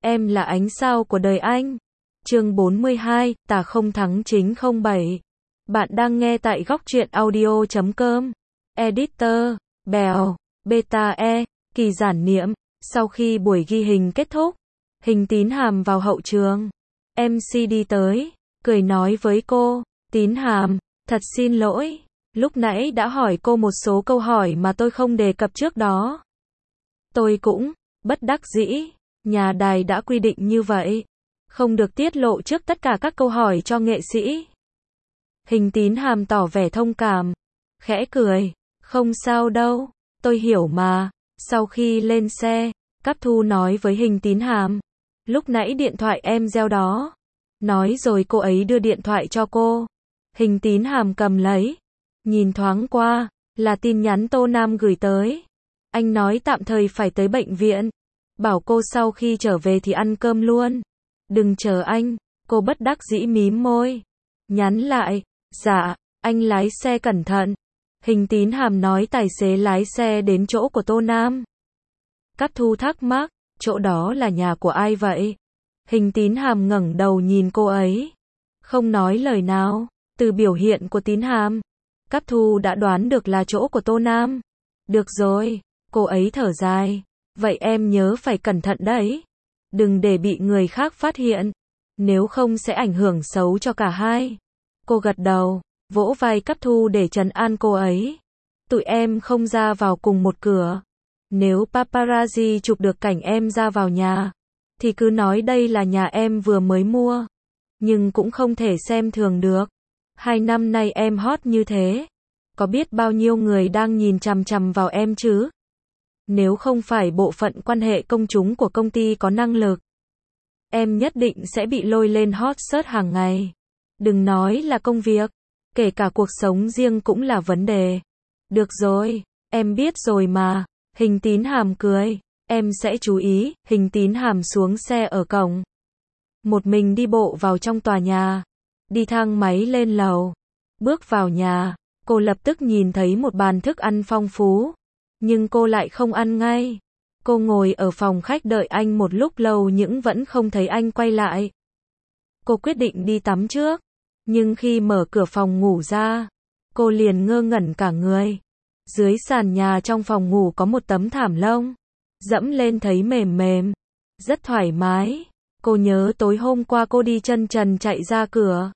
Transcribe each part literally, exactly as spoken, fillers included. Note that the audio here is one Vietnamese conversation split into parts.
Em là ánh sao của đời anh. Chương bốn mươi hai, tà không thắng chính không bảy. Bạn đang nghe tại góc truyện audio chấm com. Editor, Bèo, Beta E, kỳ giản niệm. Sau khi buổi ghi hình kết thúc, Hình Tín Hàm vào hậu trường. em xê đi tới, cười nói với cô, Tín Hàm, thật xin lỗi, lúc nãy đã hỏi cô một số câu hỏi mà tôi không đề cập trước đó. Tôi cũng, bất đắc dĩ, nhà đài đã quy định như vậy, không được tiết lộ trước tất cả các câu hỏi cho nghệ sĩ. Hình Tín Hàm tỏ vẻ thông cảm, khẽ cười, không sao đâu, tôi hiểu mà. Sau khi lên xe, Cáp Thu nói với Hình Tín Hàm, lúc nãy điện thoại em reo đó. Nói rồi cô ấy đưa điện thoại cho cô. Hình Tín Hàm cầm lấy, nhìn thoáng qua, là tin nhắn Tô Nam gửi tới. Anh nói tạm thời phải tới bệnh viện, bảo cô sau khi trở về thì ăn cơm luôn. Đừng chờ anh, cô bất đắc dĩ mím môi. Nhắn lại, dạ, anh lái xe cẩn thận. Hình Tín Hàm nói tài xế lái xe đến chỗ của Tô Nam. Cáp Thu thắc mắc, chỗ đó là nhà của ai vậy? Hình Tín Hàm ngẩng đầu nhìn cô ấy, không nói lời nào. Từ biểu hiện của Tín Hàm, Cáp Thu đã đoán được là chỗ của Tô Nam. Được rồi, cô ấy thở dài, vậy em nhớ phải cẩn thận đấy, đừng để bị người khác phát hiện, nếu không sẽ ảnh hưởng xấu cho cả hai. Cô gật đầu, vỗ vai Cáp Thu để trấn an cô ấy. Tụi em không ra vào cùng một cửa. Nếu paparazzi chụp được cảnh em ra vào nhà, thì cứ nói đây là nhà em vừa mới mua. Nhưng cũng không thể xem thường được. Hai năm nay em hot như thế, có biết bao nhiêu người đang nhìn chằm chằm vào em chứ? Nếu không phải bộ phận quan hệ công chúng của công ty có năng lực, em nhất định sẽ bị lôi lên hot search hàng ngày. Đừng nói là công việc, kể cả cuộc sống riêng cũng là vấn đề. Được rồi, em biết rồi mà. Hình Tín Hàm cười, em sẽ chú ý. Hình Tín Hàm xuống xe ở cổng, một mình đi bộ vào trong tòa nhà, đi thang máy lên lầu. Bước vào nhà, cô lập tức nhìn thấy một bàn thức ăn phong phú, nhưng cô lại không ăn ngay. Cô ngồi ở phòng khách đợi anh một lúc lâu nhưng vẫn không thấy anh quay lại. Cô quyết định đi tắm trước, nhưng khi mở cửa phòng ngủ ra, cô liền ngơ ngẩn cả người. Dưới sàn nhà trong phòng ngủ có một tấm thảm lông, dẫm lên thấy mềm mềm, rất thoải mái. Cô nhớ tối hôm qua cô đi chân trần chạy ra cửa,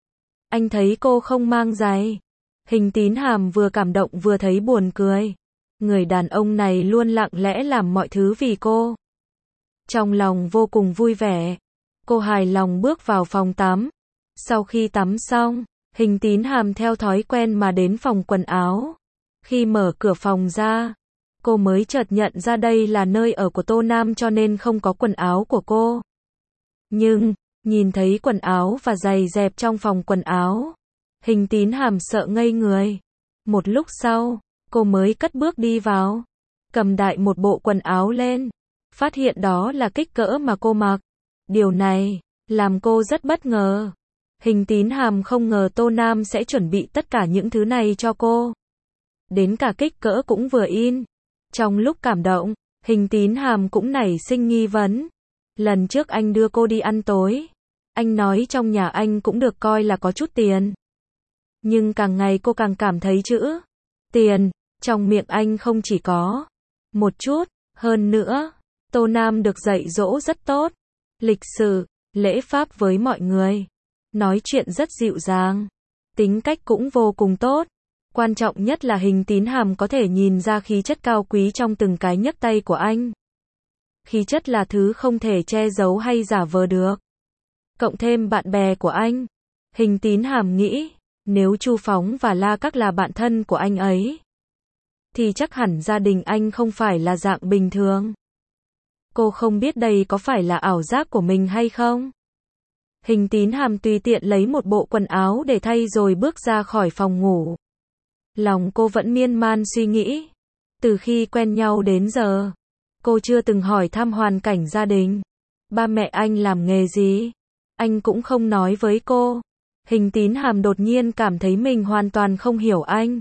anh thấy cô không mang giày. Hình Tín Hàm vừa cảm động vừa thấy buồn cười. Người đàn ông này luôn lặng lẽ làm mọi thứ vì cô. Trong lòng vô cùng vui vẻ, cô hài lòng bước vào phòng tắm. Sau khi tắm xong, Hình Tín Hàm theo thói quen mà đến phòng quần áo. Khi mở cửa phòng ra, cô mới chợt nhận ra đây là nơi ở của Tô Nam cho nên không có quần áo của cô. Nhưng, nhìn thấy quần áo và giày dép trong phòng quần áo, Hình Tín Hàm sợ ngây người. Một lúc sau, cô mới cất bước đi vào, cầm đại một bộ quần áo lên, phát hiện đó là kích cỡ mà cô mặc. Điều này làm cô rất bất ngờ. Hình Tín Hàm không ngờ Tô Nam sẽ chuẩn bị tất cả những thứ này cho cô. Đến cả kích cỡ cũng vừa in. Trong lúc cảm động, Hình Tín Hàm cũng nảy sinh nghi vấn. Lần trước anh đưa cô đi ăn tối, anh nói trong nhà anh cũng được coi là có chút tiền. Nhưng càng ngày cô càng cảm thấy chữ tiền trong miệng anh không chỉ có một chút. Hơn nữa, Tô Nam được dạy dỗ rất tốt, lịch sự, lễ phép với mọi người, nói chuyện rất dịu dàng, tính cách cũng vô cùng tốt. Quan trọng nhất là Hình Tín Hàm có thể nhìn ra khí chất cao quý trong từng cái nhấc tay của anh. Khí chất là thứ không thể che giấu hay giả vờ được. Cộng thêm bạn bè của anh, Hình Tín Hàm nghĩ, nếu Chu Phóng và La Các là bạn thân của anh ấy, thì chắc hẳn gia đình anh không phải là dạng bình thường. Cô không biết đây có phải là ảo giác của mình hay không. Hình Tín Hàm tùy tiện lấy một bộ quần áo để thay rồi bước ra khỏi phòng ngủ. Lòng cô vẫn miên man suy nghĩ. Từ khi quen nhau đến giờ, cô chưa từng hỏi thăm hoàn cảnh gia đình. Ba mẹ anh làm nghề gì? Anh cũng không nói với cô. Hình Tín Hàm đột nhiên cảm thấy mình hoàn toàn không hiểu anh.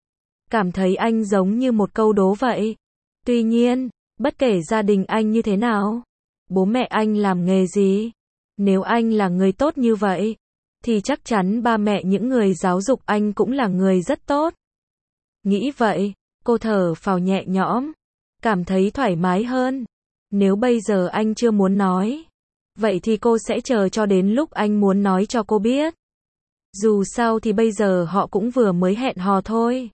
Cảm thấy anh giống như một câu đố vậy. Tuy nhiên, bất kể gia đình anh như thế nào, Bố mẹ anh làm nghề gì? Nếu anh là người tốt như vậy, thì chắc chắn ba mẹ những người giáo dục anh cũng là người rất tốt. Nghĩ vậy, cô thở phào nhẹ nhõm, cảm thấy thoải mái hơn. Nếu bây giờ anh chưa muốn nói, vậy thì cô sẽ chờ cho đến lúc anh muốn nói cho cô biết. Dù sao thì bây giờ họ cũng vừa mới hẹn hò thôi.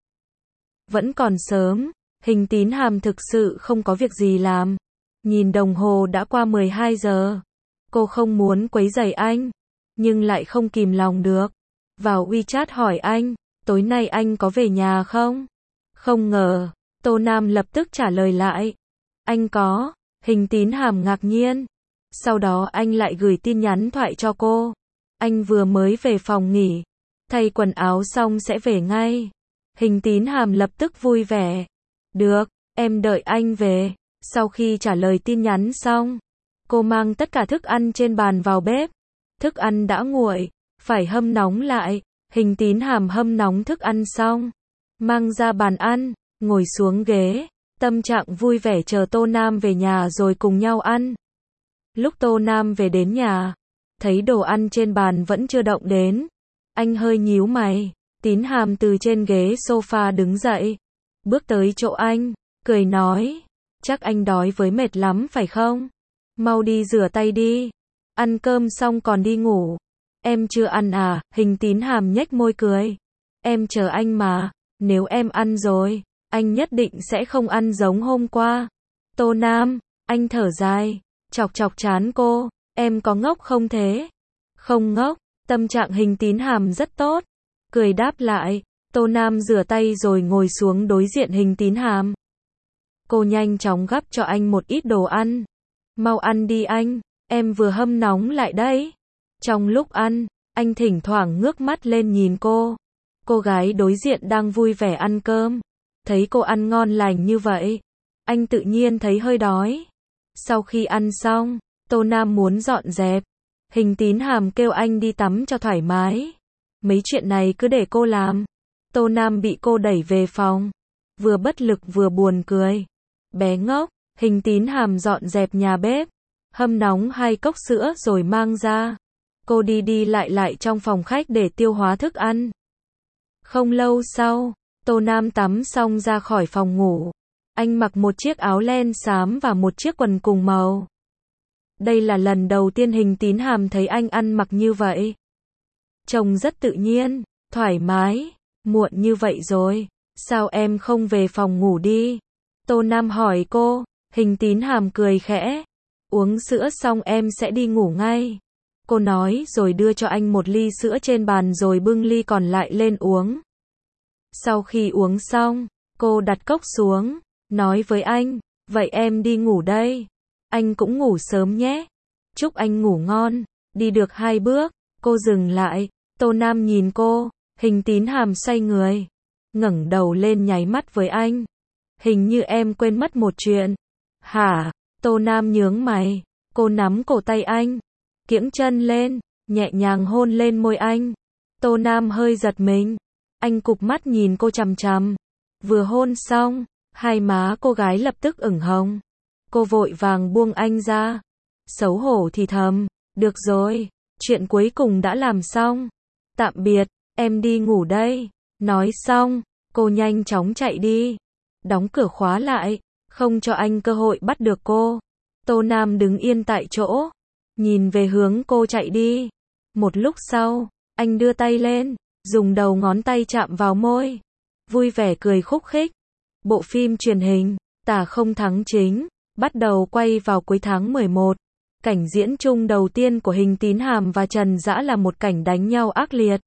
Vẫn còn sớm, Hình Tín Hàm thực sự không có việc gì làm. Nhìn đồng hồ đã qua mười hai giờ. Cô không muốn quấy rầy anh, nhưng lại không kìm lòng được. Vào WeChat hỏi anh, tối nay anh có về nhà không? Không ngờ, Tô Nam lập tức trả lời lại. Anh có. Hình Tín Hàm ngạc nhiên. Sau đó anh lại gửi tin nhắn thoại cho cô. Anh vừa mới về phòng nghỉ, thay quần áo xong sẽ về ngay. Hình Tín Hàm lập tức vui vẻ. Được, em đợi anh về. Sau khi trả lời tin nhắn xong, cô mang tất cả thức ăn trên bàn vào bếp. Thức ăn đã nguội, phải hâm nóng lại. Hình Tín Hàm hâm nóng thức ăn xong, mang ra bàn ăn, ngồi xuống ghế, tâm trạng vui vẻ chờ Tô Nam về nhà rồi cùng nhau ăn. Lúc Tô Nam về đến nhà, thấy đồ ăn trên bàn vẫn chưa động đến. Anh hơi nhíu mày. Tín Hàm từ trên ghế sofa đứng dậy, bước tới chỗ anh, cười nói, chắc anh đói với mệt lắm phải không? Mau đi rửa tay đi. Ăn cơm xong còn đi ngủ. Em chưa ăn à? Hình Tín Hàm nhếch môi cười. Em chờ anh mà. Nếu em ăn rồi, anh nhất định sẽ không ăn giống hôm qua. Tô Nam, anh thở dài, chọc chọc trán cô. Em có ngốc không thế? Không ngốc. Tâm trạng Hình Tín Hàm rất tốt. Cười đáp lại. Tô Nam rửa tay rồi ngồi xuống đối diện Hình Tín Hàm. Cô nhanh chóng gắp cho anh một ít đồ ăn. Mau ăn đi anh, em vừa hâm nóng lại đấy. Trong lúc ăn, anh thỉnh thoảng ngước mắt lên nhìn cô. Cô gái đối diện đang vui vẻ ăn cơm. Thấy cô ăn ngon lành như vậy, anh tự nhiên thấy hơi đói. Sau khi ăn xong, Tô Nam muốn dọn dẹp. Hình Tín Hàm kêu anh đi tắm cho thoải mái. Mấy chuyện này cứ để cô làm. Tô Nam bị cô đẩy về phòng, vừa bất lực vừa buồn cười. Bé ngốc. Hình Tín Hàm dọn dẹp nhà bếp, hâm nóng hai cốc sữa rồi mang ra. Cô đi đi lại lại trong phòng khách để tiêu hóa thức ăn. Không lâu sau, Tô Nam tắm xong ra khỏi phòng ngủ. Anh mặc một chiếc áo len xám và một chiếc quần cùng màu. Đây là lần đầu tiên Hình Tín Hàm thấy anh ăn mặc như vậy. Trông rất tự nhiên, thoải mái. Muộn như vậy rồi, sao em không về phòng ngủ đi? Tô Nam hỏi cô. Hình Tín Hàm cười khẽ. Uống sữa xong em sẽ đi ngủ ngay. Cô nói rồi đưa cho anh một ly sữa trên bàn rồi bưng ly còn lại lên uống. Sau khi uống xong, cô đặt cốc xuống, nói với anh, vậy em đi ngủ đây. Anh cũng ngủ sớm nhé. Chúc anh ngủ ngon. Đi được hai bước, cô dừng lại. Tô Nam nhìn cô. Hình Tín Hàm xoay người, ngẩng đầu lên nháy mắt với anh. Hình như em quên mất một chuyện. Hả? Tô Nam nhướng mày. Cô nắm cổ tay anh, kiễng chân lên, nhẹ nhàng hôn lên môi anh. Tô Nam hơi giật mình. Anh cụp mắt nhìn cô chằm chằm. Vừa hôn xong, hai má cô gái lập tức ửng hồng. Cô vội vàng buông anh ra. Xấu hổ thì thầm. Được rồi, chuyện cuối cùng đã làm xong. Tạm biệt, em đi ngủ đây. Nói xong, cô nhanh chóng chạy đi. Đóng cửa khóa lại, không cho anh cơ hội bắt được cô. Tô Nam đứng yên tại chỗ, nhìn về hướng cô chạy đi. Một lúc sau, anh đưa tay lên, dùng đầu ngón tay chạm vào môi. Vui vẻ cười khúc khích. Bộ phim truyền hình, Tà Không Thắng Chính, bắt đầu quay vào cuối tháng mười một. Cảnh diễn chung đầu tiên của Hình Tín Hàm và Trần Dã là một cảnh đánh nhau ác liệt.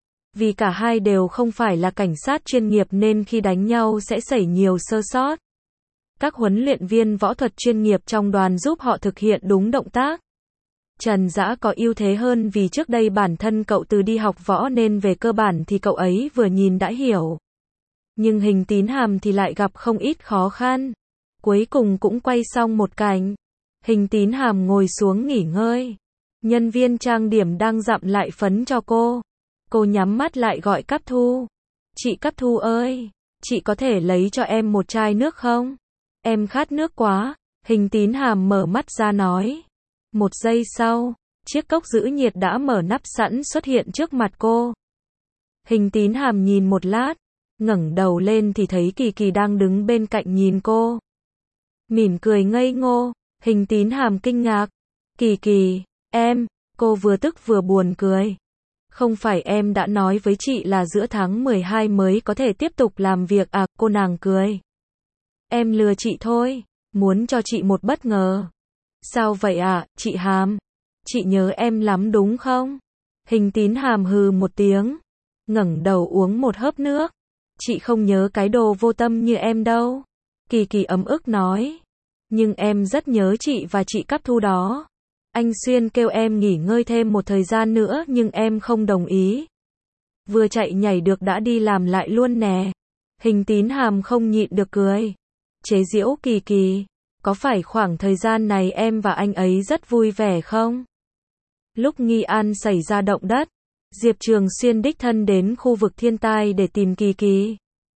Vì cả hai đều không phải là cảnh sát chuyên nghiệp nên khi đánh nhau sẽ xảy nhiều sơ sót. Các huấn luyện viên võ thuật chuyên nghiệp trong đoàn giúp họ thực hiện đúng động tác. Trần Dã có ưu thế hơn vì trước đây bản thân cậu từ đi học võ nên về cơ bản thì cậu ấy vừa nhìn đã hiểu. Nhưng Hình Tín Hàm thì lại gặp không ít khó khăn. Cuối cùng cũng quay xong một cảnh. Hình Tín Hàm ngồi xuống nghỉ ngơi. Nhân viên trang điểm đang dặm lại phấn cho cô. Cô nhắm mắt lại gọi Cáp Thu. Chị Cáp Thu ơi, chị có thể lấy cho em một chai nước không? Em khát nước quá. Hình Tín Hàm mở mắt ra nói. Một giây sau, chiếc cốc giữ nhiệt đã mở nắp sẵn xuất hiện trước mặt cô. Hình Tín Hàm nhìn một lát, ngẩng đầu lên thì thấy Kỳ Kỳ đang đứng bên cạnh nhìn cô. Mỉm cười ngây ngô, Hình Tín Hàm kinh ngạc. Kỳ Kỳ, em, cô vừa tức vừa buồn cười. Không phải em đã nói với chị là giữa tháng mười hai mới có thể tiếp tục làm việc à, cô nàng cười. Em lừa chị thôi, muốn cho chị một bất ngờ. Sao vậy ạ, à, chị Hàm? Chị nhớ em lắm đúng không? Hình Tín Hàm hừ một tiếng, ngẩng đầu uống một hớp nước. Chị không nhớ cái đồ vô tâm như em đâu. Kỳ Kỳ ấm ức nói. Nhưng em rất nhớ chị và chị Cáp Thu đó. Anh Xuyên kêu em nghỉ ngơi thêm một thời gian nữa nhưng em không đồng ý. Vừa chạy nhảy được đã đi làm lại luôn nè. Hình Tín Hàm không nhịn được cười. Chế giễu Kỳ Kỳ. Có phải khoảng thời gian này em và anh ấy rất vui vẻ không? Lúc Nghi An xảy ra động đất, Diệp Trường Xuyên đích thân đến khu vực thiên tai để tìm Kỳ Kỳ.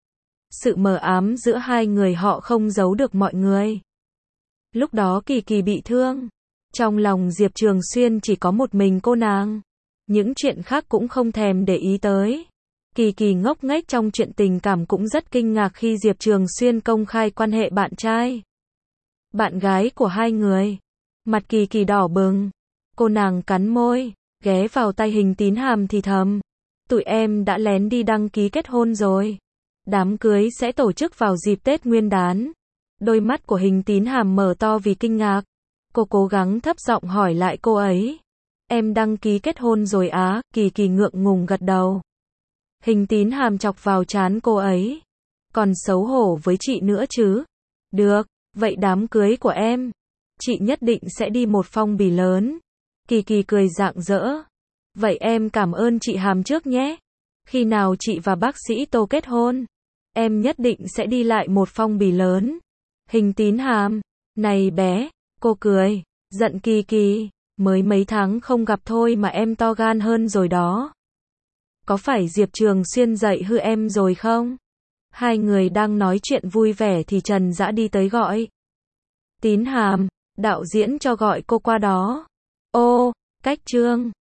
Sự mờ ám giữa hai người họ không giấu được mọi người. Lúc đó Kỳ Kỳ bị thương. Trong lòng Diệp Trường Xuyên chỉ có một mình cô nàng. Những chuyện khác cũng không thèm để ý tới. Kỳ Kỳ ngốc nghếch trong chuyện tình cảm cũng rất kinh ngạc khi Diệp Trường Xuyên công khai quan hệ bạn trai, bạn gái của hai người. Mặt Kỳ Kỳ đỏ bừng. Cô nàng cắn môi, ghé vào tay Hình Tín Hàm thì thầm. Tụi em đã lén đi đăng ký kết hôn rồi. Đám cưới sẽ tổ chức vào dịp Tết Nguyên đán. Đôi mắt của Hình Tín Hàm mở to vì kinh ngạc. Cô cố gắng thấp giọng hỏi lại cô ấy. Em đăng ký kết hôn rồi á? Kỳ Kỳ ngượng ngùng gật đầu. Hình Tín Hàm chọc vào trán cô ấy. Còn xấu hổ với chị nữa chứ? Được, vậy đám cưới của em, chị nhất định sẽ đi một phong bì lớn. Kỳ Kỳ cười rạng rỡ. Vậy em cảm ơn chị Hàm trước nhé. Khi nào chị và bác sĩ Tô kết hôn, em nhất định sẽ đi lại một phong bì lớn. Hình Tín Hàm, này bé, cô cười, giận Kỳ Kỳ, mới mấy tháng không gặp thôi mà em to gan hơn rồi đó. Có phải Diệp Trường Xuyên dạy hư em rồi không? Hai người đang nói chuyện vui vẻ thì Trần Dã đi tới gọi. Tín Hàm, đạo diễn cho gọi cô qua đó. Ô, cách trương.